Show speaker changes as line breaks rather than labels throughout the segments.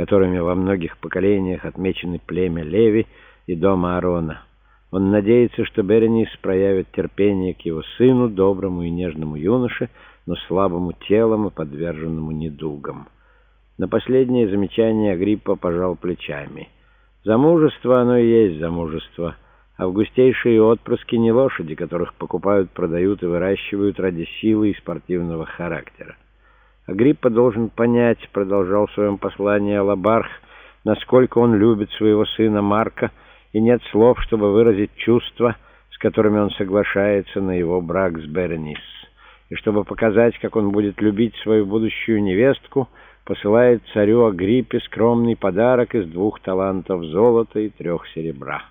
которыми во многих поколениях отмечены племя Леви и дом Аарона. Он надеется, что Беренис проявит терпение к его сыну, доброму и нежному юноше, но слабому телом и подверженному недугам. На последнее замечание Агриппа пожал плечами. Замужество оно и есть замужество. Августейшие отпрыски не лошади, которых покупают, продают и выращивают ради силы и спортивного характера. Агриппа должен понять, продолжал в своем послании Алабарх, насколько он любит своего сына Марка, и нет слов, чтобы выразить чувства, с которыми он соглашается на его брак с Беренис. И чтобы показать, как он будет любить свою будущую невестку, посылает царю Агриппе скромный подарок из 2 талантов золота и 3 серебра.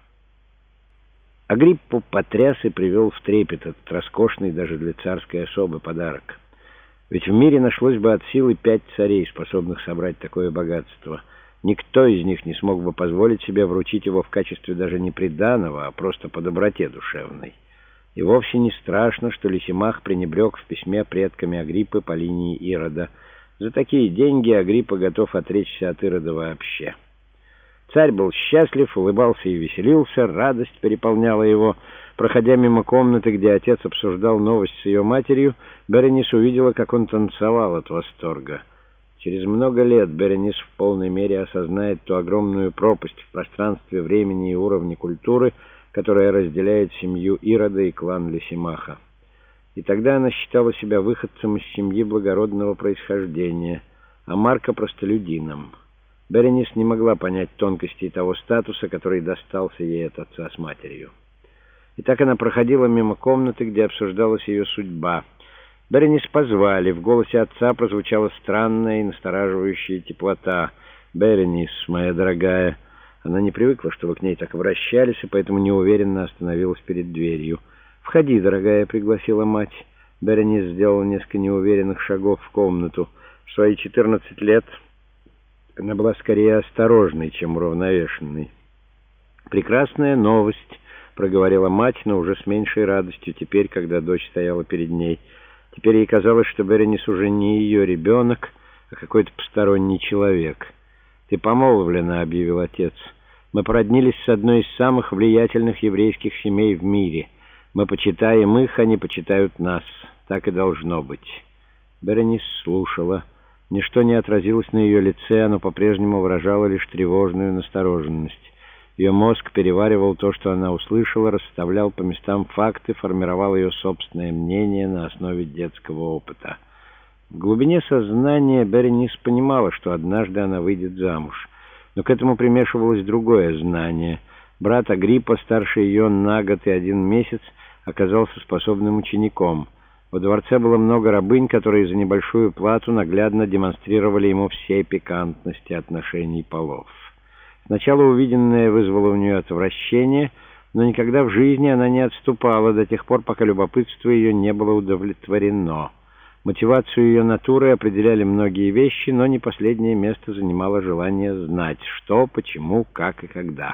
Агриппу потряс и привел в трепет этот роскошный даже для царской особы подарок. Ведь в мире нашлось бы от силы 5 царей, способных собрать такое богатство. Никто из них не смог бы позволить себе вручить его в качестве даже не приданого, а просто по доброте душевной. И вовсе не страшно, что Лисимах пренебрег в письме предками Агриппы по линии Ирода. За такие деньги Агриппа готов отречься от Ирода вообще. Царь был счастлив, улыбался и веселился, радость переполняла его. Проходя мимо комнаты, где отец обсуждал новость с ее матерью, Беренис увидела, как он танцевал от восторга. Через много лет Беренис в полной мере осознает ту огромную пропасть в пространстве, времени и уровне культуры, которая разделяет семью Ирода и клан Лисимаха. И тогда она считала себя выходцем из семьи благородного происхождения, а Марка — простолюдином. Беренис не могла понять тонкостей того статуса, который достался ей от отца с матерью. И так она проходила мимо комнаты, где обсуждалась ее судьба. Беренис позвали, в голосе отца прозвучала странная и настораживающая теплота. «Беренис, моя дорогая». Она не привыкла, чтобы к ней так обращались, и поэтому неуверенно остановилась перед дверью. «Входи, дорогая», — пригласила мать. Беренис сделала несколько неуверенных шагов в комнату. В свои 14 лет она была скорее осторожной, чем уравновешенной. «Прекрасная новость», — проговорила мать, но уже с меньшей радостью теперь, когда дочь стояла перед ней. Теперь ей казалось, что Беренис уже не ее ребенок, а какой-то посторонний человек. «Ты помолвлена», — объявил отец. «Мы породнились с одной из самых влиятельных еврейских семей в мире. Мы почитаем их, они почитают нас. Так и должно быть». Беренис слушала. Ничто не отразилось на ее лице, оно по-прежнему выражало лишь тревожную настороженность. Ее мозг переваривал то, что она услышала, расставлял по местам факты, формировал ее собственное мнение на основе детского опыта. В глубине сознания Беренис понимала, что однажды она выйдет замуж. Но к этому примешивалось другое знание. Брат Агриппа, старше ее на год и 1 месяц, оказался способным учеником. Во дворце было много рабынь, которые за небольшую плату наглядно демонстрировали ему все пикантности отношений полов. Сначала увиденное вызвало у нее отвращение, но никогда в жизни она не отступала до тех пор, пока любопытство ее не было удовлетворено. Мотивацию ее натуры определяли многие вещи, но не последнее место занимало желание знать, что, почему, как и когда.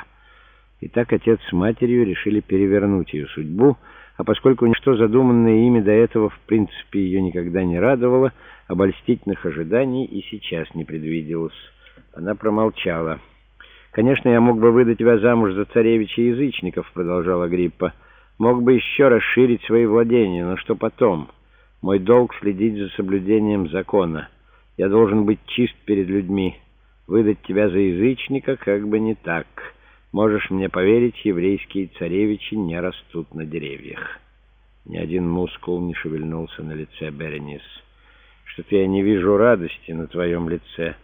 И так отец с матерью решили перевернуть ее судьбу, а поскольку ничто задуманное ими до этого в принципе ее никогда не радовало, обольстительных ожиданий и сейчас не предвиделось. Она промолчала. «Конечно, я мог бы выдать тебя замуж за царевича-язычников», — продолжал Агриппа. «Мог бы еще расширить свои владения, но что потом? Мой долг — следить за соблюдением закона. Я должен быть чист перед людьми. Выдать тебя за язычника как бы не так. Можешь мне поверить, еврейские царевичи не растут на деревьях». Ни один мускул не шевельнулся на лице Беренис. «Что-то я не вижу радости на твоем лице».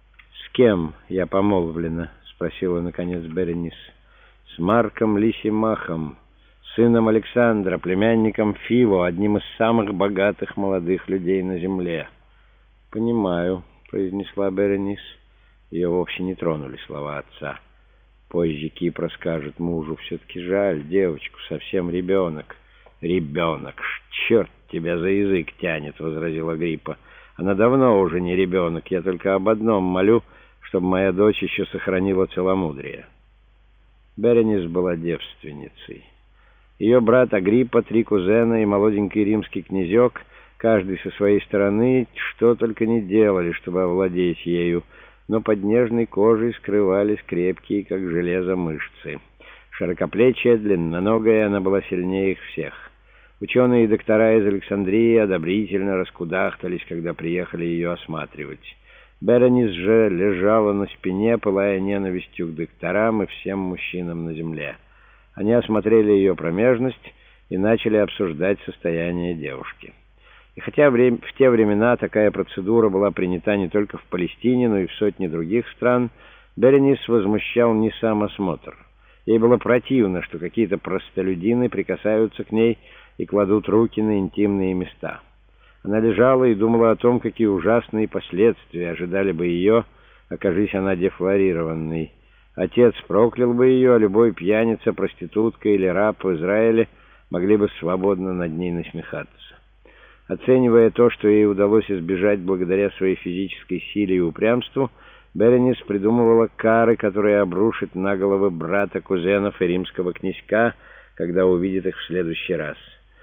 «С кем я помолвлена?» — спросила, наконец, Беренис. «С Марком Лисимахом, сыном Александра, племянником Фиво, одним из самых богатых молодых людей на земле». «Понимаю», — произнесла Беренис. Ее вовсе не тронули слова отца. Позже Кипра скажет мужу: «Все-таки жаль девочку, совсем ребенок». «Ребенок! Черт тебя за язык тянет!» — возразил Агриппа. «Она давно уже не ребенок. Я только об одном молю, чтобы моя дочь еще сохранила целомудрие». Беренис была девственницей. Ее брат Агриппа, 3 кузена и молоденький римский князек, каждый со своей стороны, что только не делали, чтобы овладеть ею. но под нежной кожей скрывались крепкие, как железо, мышцы. Широкоплечья, длинноногая, она была сильнее их всех. Ученые и доктора из Александрии одобрительно раскудахтались, когда приехали ее осматривать. Беренис же лежала на спине, пылая ненавистью к докторам и всем мужчинам на земле. Они осмотрели ее промежность и начали обсуждать состояние девушки. И хотя в те времена такая процедура была принята не только в Палестине, но и в сотне других стран, Беренис возмущал не сам осмотр. Ей было противно, что какие-то простолюдины прикасаются к ней и кладут руки на интимные места. Она лежала и думала о том, какие ужасные последствия ожидали бы ее, окажись она дефлорированной. Отец проклял бы ее, а любой пьяница, проститутка или раб в Израиле могли бы свободно над ней насмехаться. Оценивая то, что ей удалось избежать благодаря своей физической силе и упрямству, Беренис придумывала кары, которые обрушит на головы брата, кузенов и римского князька, когда увидит их в следующий раз.